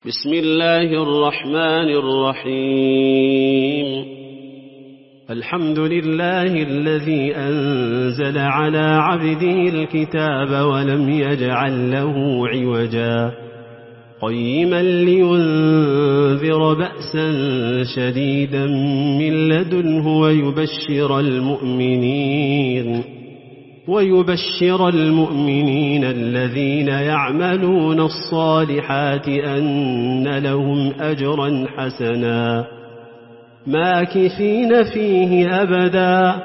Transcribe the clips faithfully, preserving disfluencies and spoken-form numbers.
بسم الله الرحمن الرحيم. الحمد لله الذي أنزل على عبده الكتاب ولم يجعل له عوجا قيما لينذر بأسا شديدا من لدنه ويبشر المؤمنين ويبشر المؤمنين الذين يعملون الصالحات أن لهم أجرا حسنا ماكثين فيه أبدا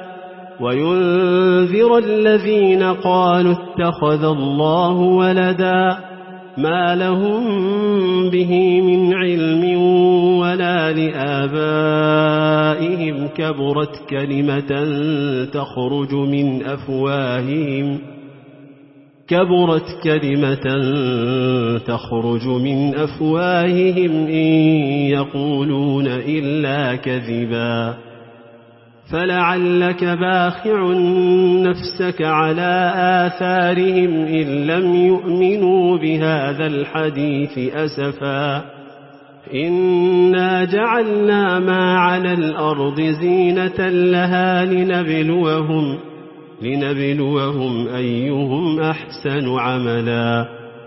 وينذر الذين قالوا اتخذ الله ولدا ما لهم به من علم ولا لآبائهم كبرت كلمة تخرج من أفواههم كبرت كلمة تخرج من أفواههم إن يقولون إلا كذبا فلعلك باخع نفسك على آثارهم إن لم يؤمنوا بهذا الحديث أسفا إنا جعلنا ما على الأرض زينة لها لنبلوهم لنبلوهم أيهم أحسن عملا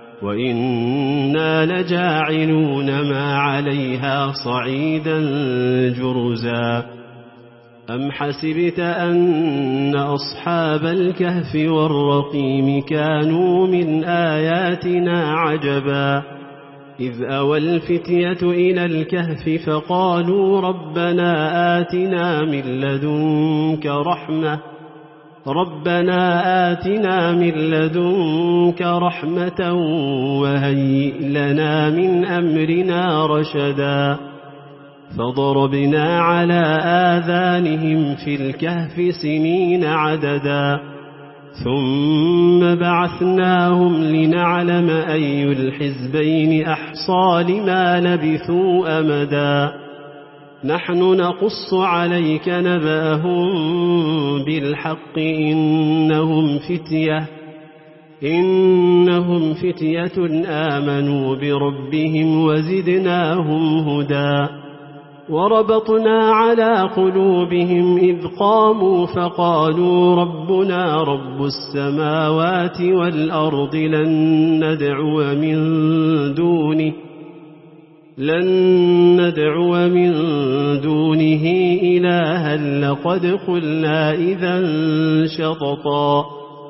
وإنا لجاعلون ما عليها صعيدا جرزا أم حسبت أن أصحاب الكهف والرقيم كانوا من آياتنا عجبا إذ أوى الفتية إلى الكهف فقالوا ربنا آتنا من لدنك رحمة ربنا آتنا من لدنك رحمة وهيئ لنا من أمرنا رشدا فضربنا على آذانهم في الكهف سنين عددا ثم بعثناهم لنعلم أي الحزبين أحصى لما لبثوا أمدا نحن نقص عليك نبأهم بالحق إنهم فتية إنهم فتية آمنوا بربهم وزدناهم هدى وربطنا على قلوبهم إذ قاموا فقالوا ربنا رب السماوات والأرض لن ندعو من دونه لن ندعو من دونه إلها لقد قلنا إذا شططا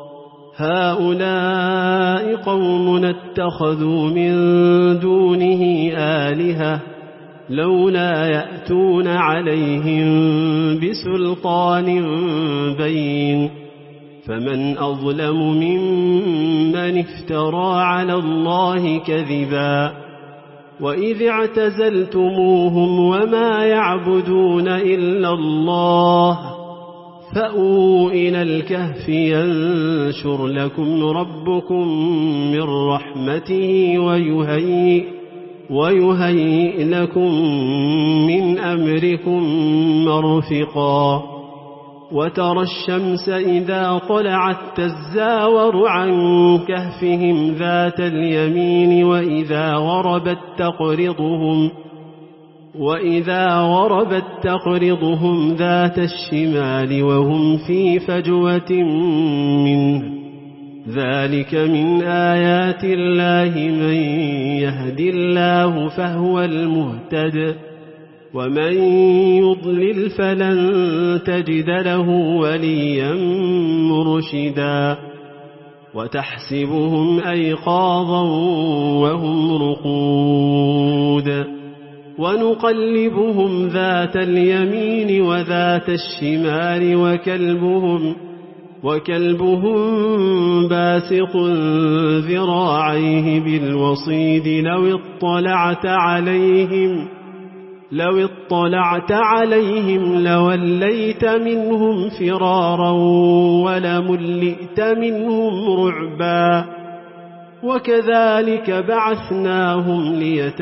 هؤلاء قوم اتخذوا من دونه آلهة لولا يأتون عليهم بسلطان بين فمن أظلم ممن افترى على الله كذبا وإذ اعتزلتموهم وما يعبدون إلا الله فأووا إلى الكهف ينشر لكم ربكم من رحمته ويهيئ ويهيئ لكم من أمركم مرفقا وترى الشمس إذا طلعت تزاور عن كهفهم ذات اليمين وإذا غربت تقرضهم وإذا غربت تقرضهم ذات الشمال وهم في فجوة منه ذلك من آيات الله من يهد الله فهو المهتد ومن يضلل فلن تجد له وليا مرشدا وتحسبهم أيقاظا وهم رقود ونقلبهم ذات اليمين وذات الشمال وكلبهم وكلبهم باسق ذراعيه بالوصيد لو اطلعت عليهم لو اطلعت عليهم لوليت منهم فرارا ولملئت منهم رعبا وكذلك بعثناهم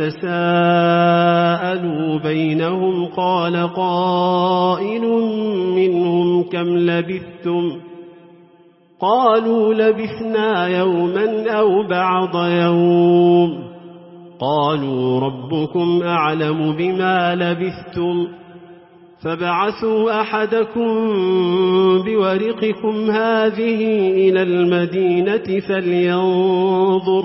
ليتساءلوا بينهم قال قائل منهم كم لبثتم قالوا لبثنا يوما أو بعض يوم قالوا ربكم أعلم بما لبثتم فابعثوا أحدكم بورقكم هذه إلى المدينة فلينظر,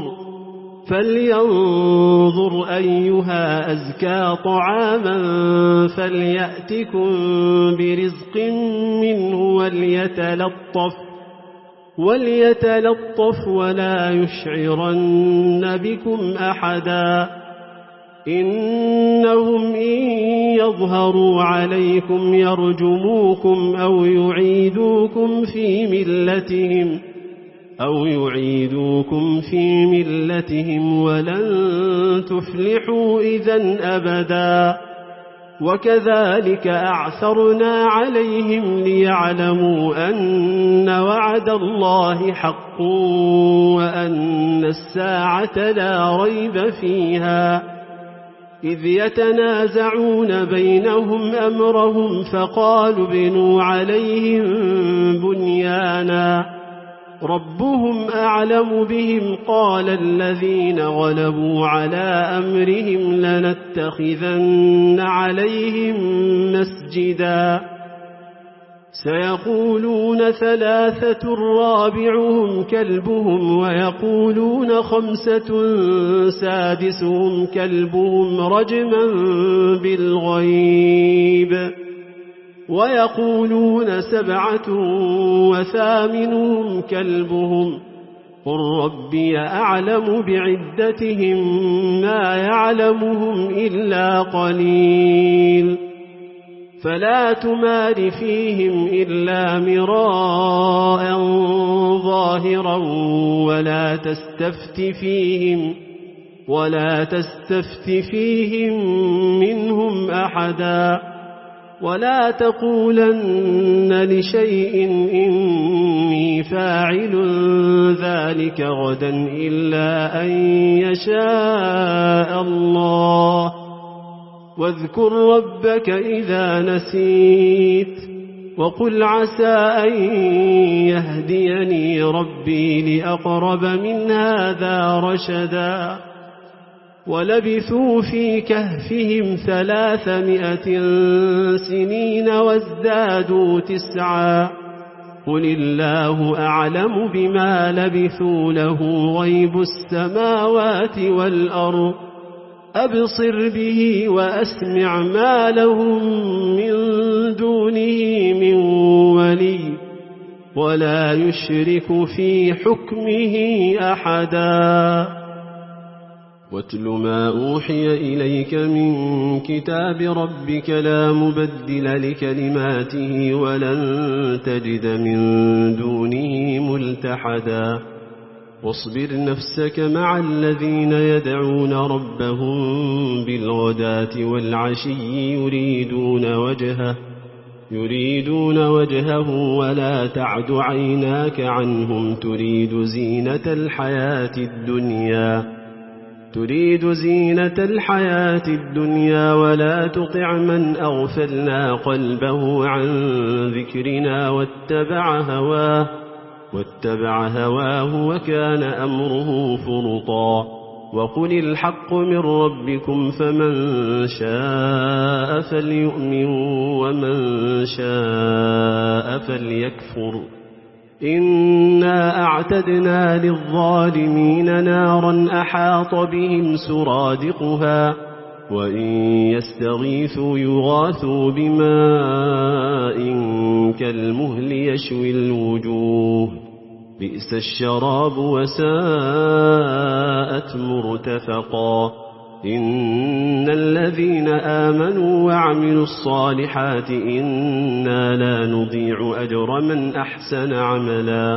فلينظر أيها أزكى طعاما فليأتكم برزق منه وليتلطف, وليتلطف ولا يشعرن بكم أحدا إنهم إن يظهروا عليكم يرجموكم أو يعيدوكم في ملتهم أو يعيدوكم في ملتهم ولن تفلحوا إذن أبدا وكذلك أعثرنا عليهم ليعلموا أن وعد الله حق وأن الساعة لا ريب فيها إذ يتنازعون بينهم أمرهم فقالوا ابنوا عليهم بنيانا ربهم أعلم بهم قال الذين غلبوا على أمرهم لنتخذن عليهم مسجدا سيقولون ثلاثة رابعهم كلبهم ويقولون خمسة سادسهم كلبهم رجما بالغيب ويقولون سبعة وثامنهم كلبهم قل ربي أعلم بعدتهم ما يعلمهم إلا قليل فلا تمار فيهم إلا مراء ظاهرا ولا تستفت فيهم ولا تستفت فيهم منهم أحدا ولا تقولن لشيء إني فاعل ذلك غدا إلا أن يشاء الله واذكر ربك إذا نسيت وقل عسى أن يهديني ربي لأقرب من هذا رشدا ولبثوا في كهفهم ثلاثمائة سنين وازدادوا تسعا قل الله أعلم بما لبثوا له غيب السماوات والأرض أبصر به وأسمع ما لهم من دونه من ولي ولا يشرك في حكمه أحدا واتل ما أوحي إليك من كتاب ربك لا مبدل لكلماته ولن تجد من دونه ملتحدا واصبر نفسك مع الذين يدعون ربهم بالغداة والعشي يريدون وجهه يريدون وجهه ولا تعد عيناك عنهم تريد زينة الحياة الدنيا تريد زينة الحياة الدنيا ولا تطع من أغفلنا قلبه عن ذكرنا واتبع هواه واتبع هواه وكان أمره فرطا وقل الحق من ربكم فمن شاء فليؤمن ومن شاء فليكفر إنا أعتدنا للظالمين نارا أحاط بهم سرادقها وإن يستغيثوا يغاثوا بماء كالمهل يشوي الوجوه بئس الشراب وساءت مرتفقا إن الذين آمنوا وعملوا الصالحات إنا لا نضيع أجر من أحسن عملا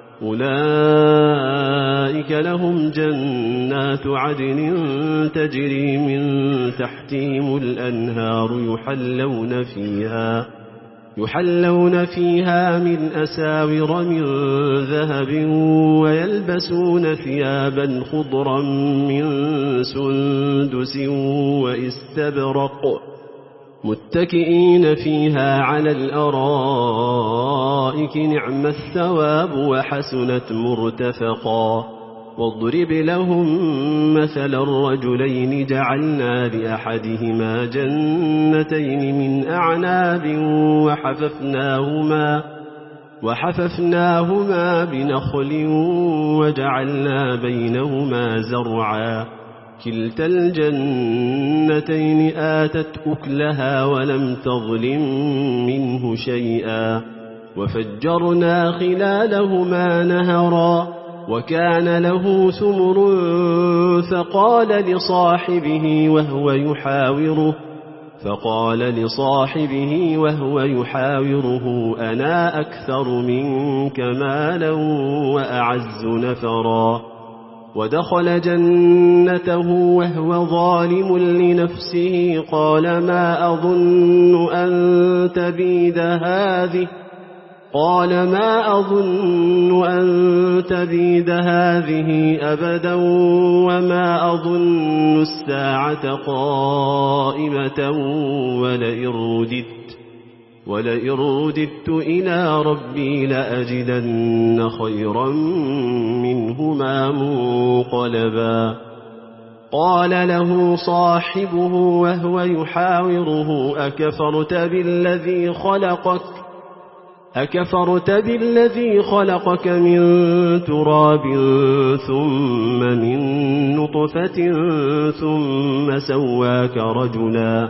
أولئك لهم جنات عدن تجري من تحتهم الأنهار يحلون فيها يحلون فيها من أساور من ذهب ويلبسون ثيابا خضرا من سندس واستبرق متكئين فيها على الأرائك نعم الثواب وحسنت مرتفقا واضرب لهم مثل الرجلين جعلنا لأحدهما جنتين من أعناب وحففناهما, وحففناهما بنخل وجعلنا بينهما زرعا كلتا الجنتين آتت أكلها ولم تظلم منه شيئا وفجرنا خلالهما نهرا وكان له ثمر فقال لصاحبه وهو يحاوره فقال لصاحبه وهو يحاوره أنا أكثر منك مالا وأعز نفرا ودخل جنته وهو ظالم لنفسه قال ما أظن أن تبيد هذه قال ما أظن أن تبيد هذه أبدا وما أظن الساعة قائمة ولئن رددت, ولئن رددت إلى ربي لأجدن خيرا منهما منقلبا قال له صاحبه وهو يحاوره أكفرت بالذي خلقك أكفرت بالذي خلقك من تراب ثم من نطفة ثم سواك رجلا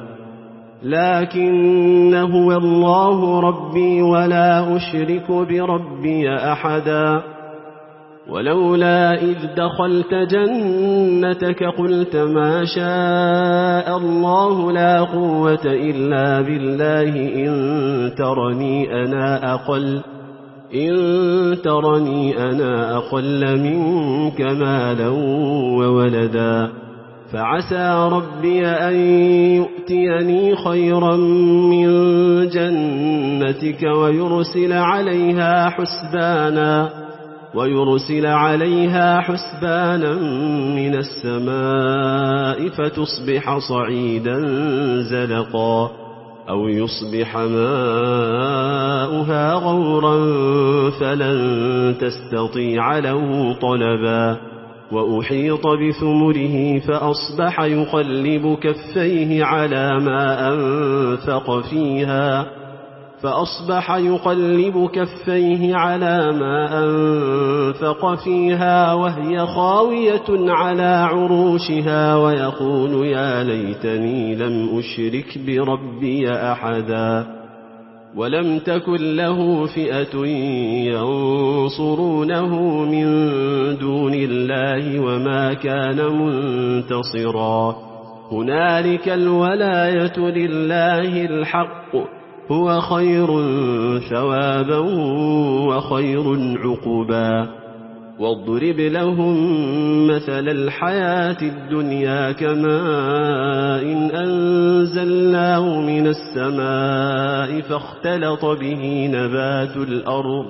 لكن هو الله ربي ولا أشرك بربي أحدا ولولا إذ دخلت جنتك قلت ما شاء الله لا قوة إلا بالله إن ترني أنا أقل إن ترني أنا أقل منك مالا وولدا فعسى ربي أن يؤتيني خيرا من جنتك ويرسل عليها حسبانا ويرسل عليها حسبانا من السماء فتصبح صعيدا زلقا أو يصبح ماؤها غورا فلن تستطيع له طلبا وأحيط بثمره فأصبح يقلب كفيه على ما أنفق فيها فأصبح يقلب كفيه على ما أنفق فيها وهي خاوية على عروشها ويقول يا ليتني لم أشرك بربي أحدا ولم تكن له فئة ينصرونه من دون الله وما كان منتصرا هنالك الولاية لله الحق هو خير ثوابا وخير عقبا واضرب لهم مثل الحياة الدنيا كماء إن أنزلناه من السماء فاختلط به نبات الأرض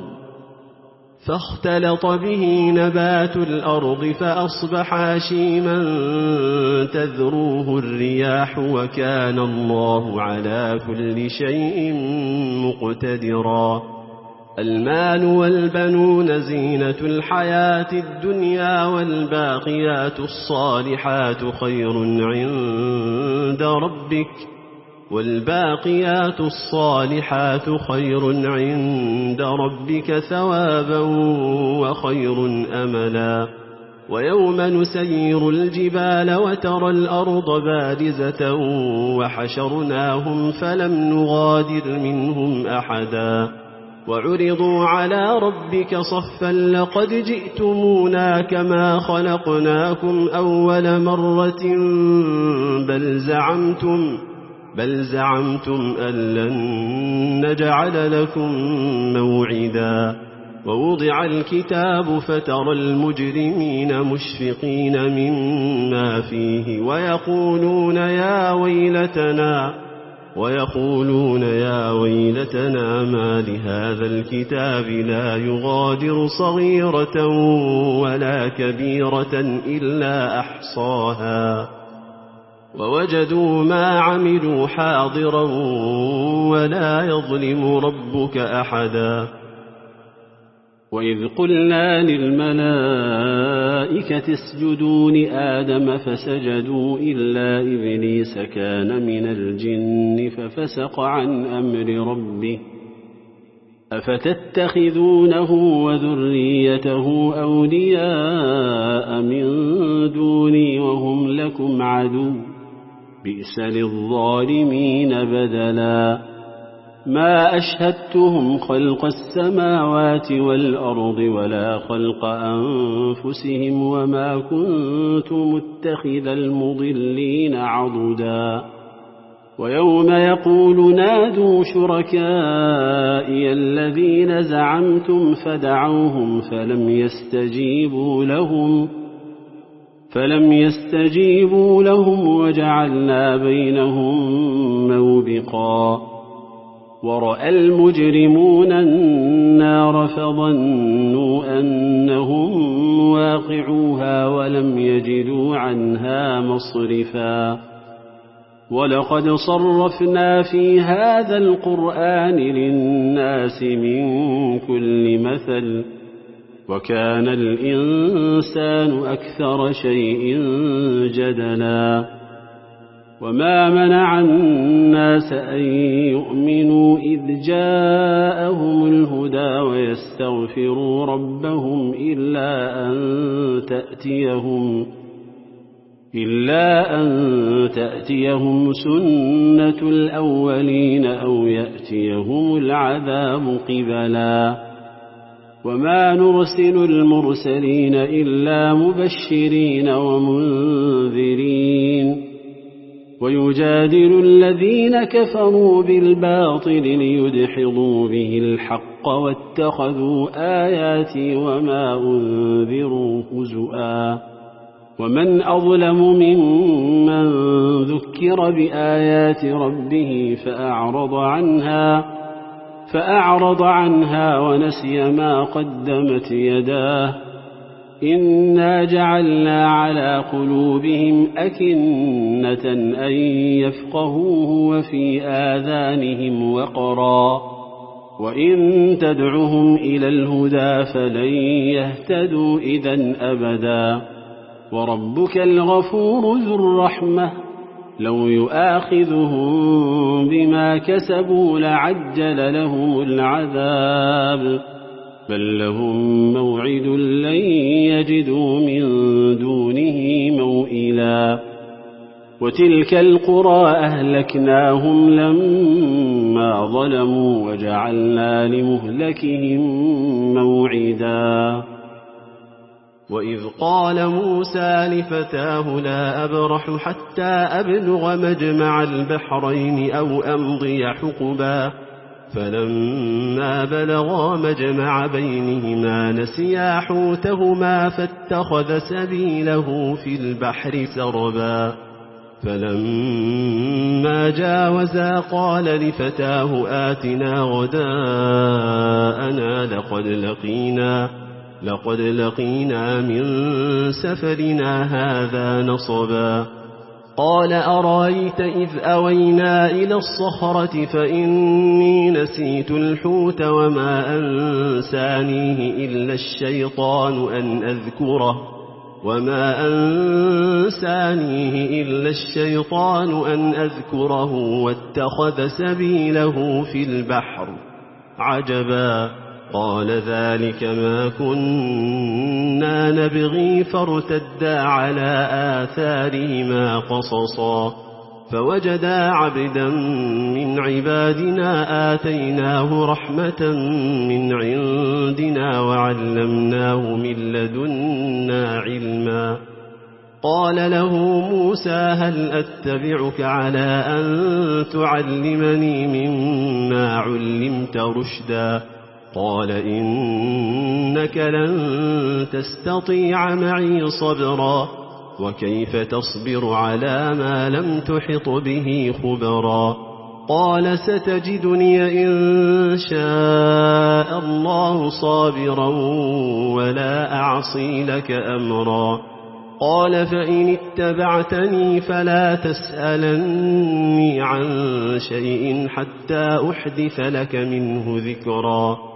فاختلط به نبات الأرض فأصبح هشيما تذروه الرياح وكان الله على كل شيء مقتدرا المال والبنون زينة الحياة الدنيا والباقيات الصالحات خير عند ربك والباقيات الصالحات خير عند ربك ثوابا وخير أملا ويوم نسير الجبال وترى الأرض بارزة وحشرناهم فلم نغادر منهم أحدا وعرضوا على ربك صفا لقد جئتمونا كما خلقناكم أول مرة بل زعمتم بل زعمتم أن لن نجعل لكم موعدا ووضع الكتاب فترى المجرمين مشفقين مما فيه ويقولون يا ويلتنا ويقولون يا ويلتنا ما لهذا الكتاب لا يغادر صغيرة ولا كبيرة إلا أحصاها ووجدوا ما عملوا حاضرا ولا يظلم ربك أحدا وإذ قلنا للملائكة الملائكة اسجدوا لآدم فسجدوا إلا إبليس كان من الجن ففسق عن أمر ربه أفتتخذونه وذريته أولياء من دوني وهم لكم عدو بئس للظالمين بدلا ما أشهدتهم خلق السماوات والأرض ولا خلق أنفسهم وما كنت متخذ المضلين عضدا ويوم يقول نادوا شركائي الذين زعمتم فدعوهم فلم يستجيبوا لهم فلم يستجيبوا لهم وجعلنا بينهم موبقا ورأى المجرمون النار فظنوا أنهم واقعوها ولم يجدوا عنها مصرفا ولقد صرفنا في هذا القرآن للناس من كل مثل وكان الإنسان أكثر شيء جدلا وما منع الناس أن يؤمنوا إذ جاءهم الهدى ويستغفروا ربهم إلا أن تأتيهم إلا أن تأتيهم سنة الأولين أو يأتيهم العذاب قبلا وما نرسل المرسلين إلا مبشرين ومنذرين ويجادل الذين كفروا بالباطل ليدحضوا به الحق واتخذوا آياتي وما أنذروا هزؤا ومن أظلم ممن ذكر بآيات ربه فأعرض عنها فأعرض عنها ونسي ما قدمت يداه إنا جعلنا على قلوبهم أكنة أن يفقهوه وفي آذانهم وقرا وإن تدعهم إلى الهدى فلن يهتدوا إذن أبدا وربك الغفور ذو الرحمة لو يؤاخذهم بما كسبوا لعجل لهم العذاب بل لهم موعد لن يجدوا من دونه موئلا وتلك القرى أهلكناهم لما ظلموا وجعلنا لمهلكهم موعدا وإذ قال موسى لفتاه لا أبرح حتى أبلغ مجمع البحرين أو أمضي حقبا فلما بلغا مجمع بينهما نسيا حوتهما فاتخذ سبيله في البحر سربا فلما جاوزا قال لفتاه آتنا غداءنا لقد لقينا لقد لقينا من سفرنا هذا نصبا قال أرأيت إذ أوينا إلى الصخرة فإني نسيت الحوت وما أنسانيه إلا الشيطان أن أذكره وما أنسانيه إلا الشيطان أن أذكره واتخذ سبيله في البحر عجبا قال ذلك ما كنا نبغي فارتدا على آثارهما قصصا فوجدا عبدا من عبادنا آتيناه رحمة من عندنا وعلمناه من لدنا علما قال له موسى هل أتبعك على أن تعلمني مما علمت رشدا قال إنك لن تستطيع معي صبرا وكيف تصبر على ما لم تحط به خبرا قال ستجدني إن شاء الله صابرا ولا أعصي لك أمرا قال فإن اتبعتني فلا تسألني عن شيء حتى أحدث لك منه ذكرا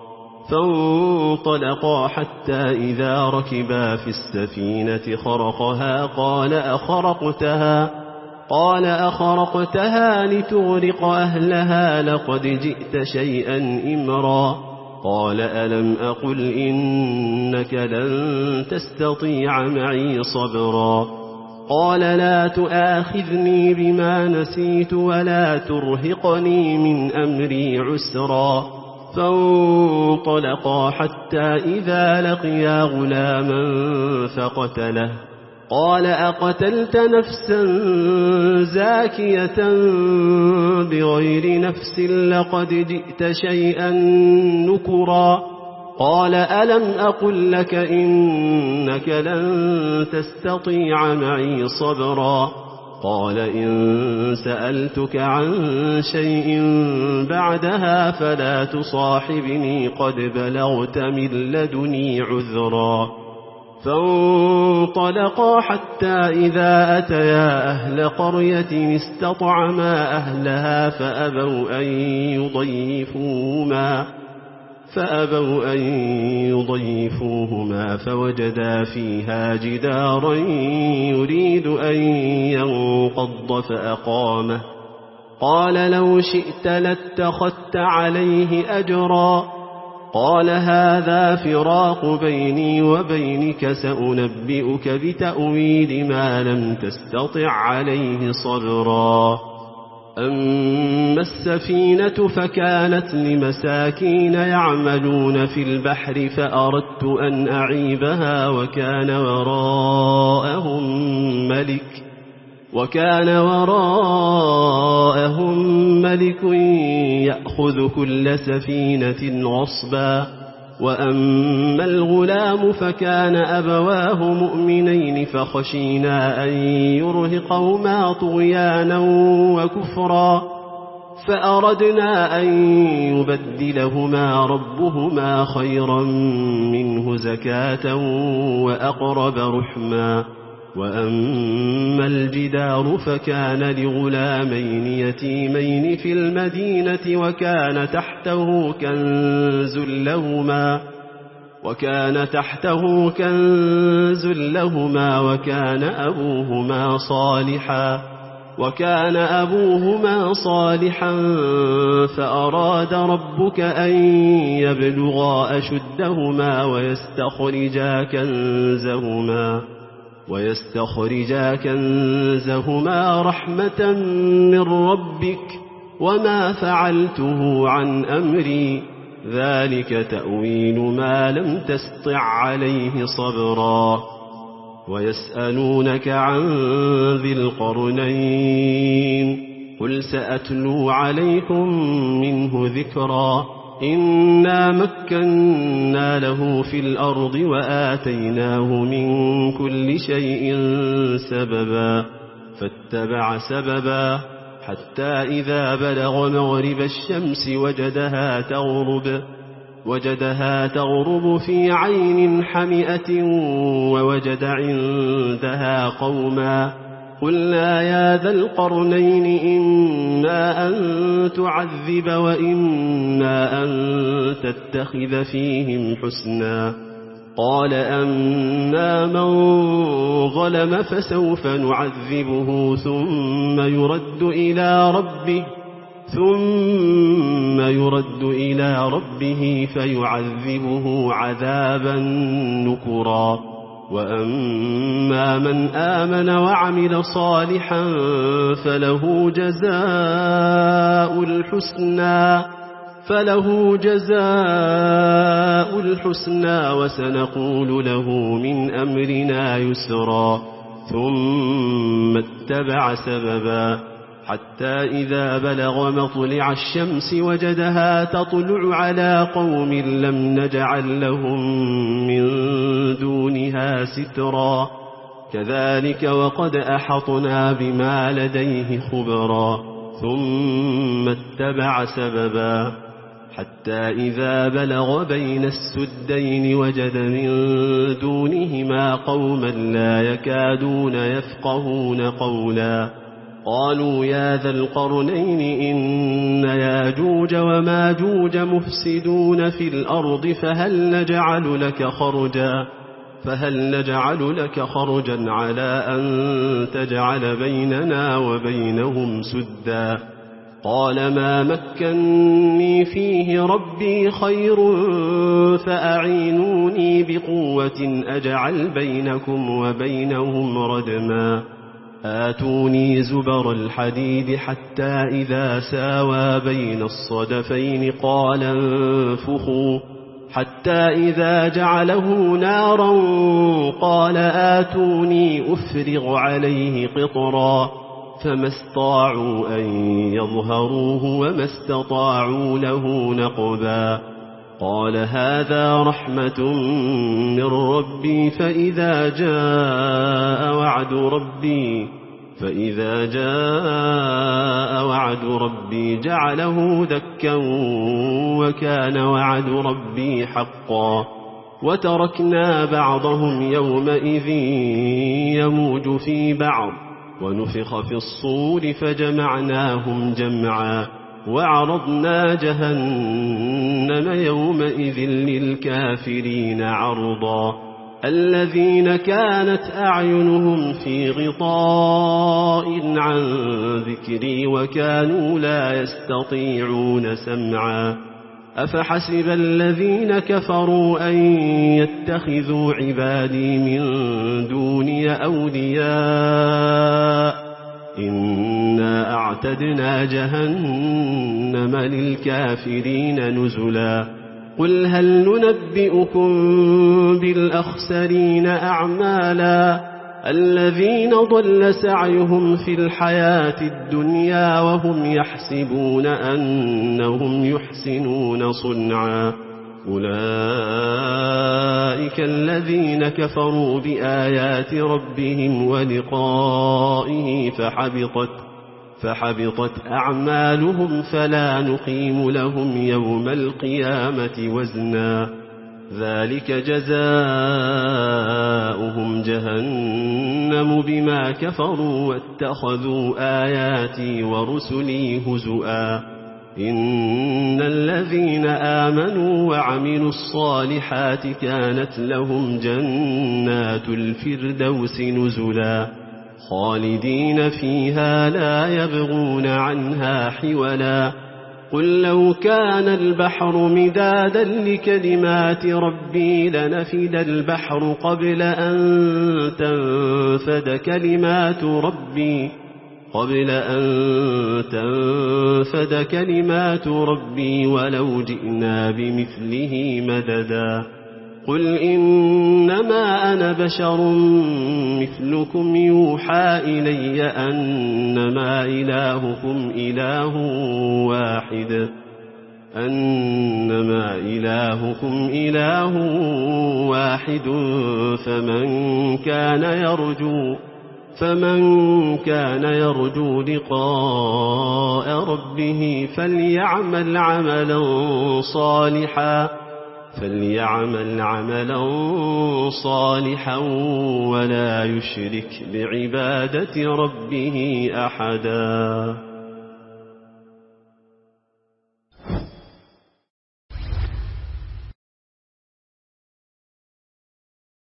فانطلقا حتى إذا ركبا في السفينة خرقها قال أخرقتها قال أخرقتها لتغرق أهلها لقد جئت شيئا إمرا قال ألم أقل إنك لن تستطيع معي صبرا قال لا تؤاخذني بما نسيت ولا ترهقني من أمري عسرا فانطلقا حتى إذا لقيا غلاما فقتله قال أقتلت نفسا زاكية بغير نفس لقد جئت شيئا نكرا قال ألم أقل لك إنك لن تستطيع معي صبرا قال إن سألتك عن شيء بعدها فلا تصاحبني قد بلغت من لدني عذرا فانطلقا حتى إذا أتيا أهل قرية استطعما أهلها فأبوا أن يضيفوهما فأبوا أن يضيفوهما فوجدا فيها جدارا يريد أن ينقض فأقامه قال لو شئت لاتخذت عليه أجرا قال هذا فراق بيني وبينك سأنبئك بتأويل ما لم تستطع عليه صبرا أما السفينة فكانت لمساكين يعملون في البحر فأردت أن أعيبها وكان وراءهم ملك وكان وراءهم ملك يأخذ كل سفينة غصبا وأما الغلام فكان أبواه مؤمنين فخشينا أن يرهقهما طغيانا وكفرا فأردنا أن يبدلهما ربهما خيرا منه زكاة وأقرب رحما وأما الجدار فكان لغلامين يتيمين في المدينة وكان تحته كنز لهما وكان تحته كنز لهما وكان أبوهما صالحا وكان أبوهما صالحا فأراد ربك أن يبلغا أشدهما ويستخرجا كنزهما ويستخرجا كنزهما رحمة من ربك وما فعلته عن أمري ذلك تأويل ما لم تستطع عليه صبرا ويسألونك عن ذي القرنين قل سأتلو عليكم منه ذكرا إنا مكنا له في الأرض وآتيناه من كل شيء سببا فاتبع سببا حتى إذا بلغ مغرب الشمس وجدها تغرب وجدها تغرب في عين حمئة ووجد عندها قوما قلنا يا ذا القرنين إما أن تعذب وإما أن تتخذ فيهم حسنا قال أما من ظلم فسوف نعذبه ثم يرد إلى ربه ثم يرد إلى ربه فيعذبه عذابا نكرا وأما من آمن وعمل صالحا فله جزاء الحسنى فله جزاء الحسنى وسنقول له من أمرنا يسرا ثم اتبع سببا حتى إذا بلغ مطلع الشمس وجدها تطلع على قوم لم نجعل لهم من دونها سترا كذلك وقد أحطنا بما لديه خبرا ثم اتبع سببا حتى إذا بلغ بين السدين وجد من دونهما قوما لا يكادون يفقهون قولا قالوا يا ذا القرنين إن ياجوج وماجوج مفسدون في الأرض فهل نجعل لك خرجا فهل نجعل لك خرجا على أن تجعل بيننا وبينهم سدا قال ما مكنني فيه ربي خير فأعينوني بقوة أجعل بينكم وبينهم ردما آتوني زبر الحديد حتى إذا ساوى بين الصدفين قال انفخوا حتى إذا جعله نارا قال آتوني أفرغ عليه قطرا فما استطاعوا أن يظهروه وما استطاعوا له نقبا قال هذا رحمة من ربي فإذا جاء وعد ربي فإذا جاء وعد ربي جعله دكا وكان وعد ربي حقا وتركنا بعضهم يومئذ يموج في بعض ونفخ في الصور فجمعناهم جمعا وعرضنا جهنم يومئذ للكافرين عرضا الذين كانت أعينهم في غطاء عن ذكري وكانوا لا يستطيعون سمعا أفحسب الذين كفروا أن يتخذوا عبادي من دوني أولياء إنا أعتدنا جهنم للكافرين نزلا قل هل ننبئكم بالأخسرين أعمالا الذين ضل سعيهم في الحياة الدنيا وهم يحسبون أنهم يحسنون صنعا أولئك الذين كفروا بآيات ربهم ولقائه فحبطت فحبطت أعمالهم فلا نقيم لهم يوم القيامة وزنا ذلك جزاؤهم جهنم بما كفروا واتخذوا آياتي ورسلي هزؤا إن الذين آمنوا وعملوا الصالحات كانت لهم جنات الفردوس نزلا خالدين فيها لا يبغون عنها حولا قل لو كان البحر مدادا لكلمات ربي لنفد البحر قبل أن تنفد كلمات ربي قبل أن تنفد كلمات ربي ولو جئنا بمثله مددا قل إنما أنا بشر مثلكم يوحى إلي أنما إلهكم إله واحد أنما إلهكم إله واحد فمن كان يرجو فمن كان يرجو لقاء ربه فليعمل عملا صالحا فليعمل عملا صالحا ولا يشرك بعبادة ربه أحدا.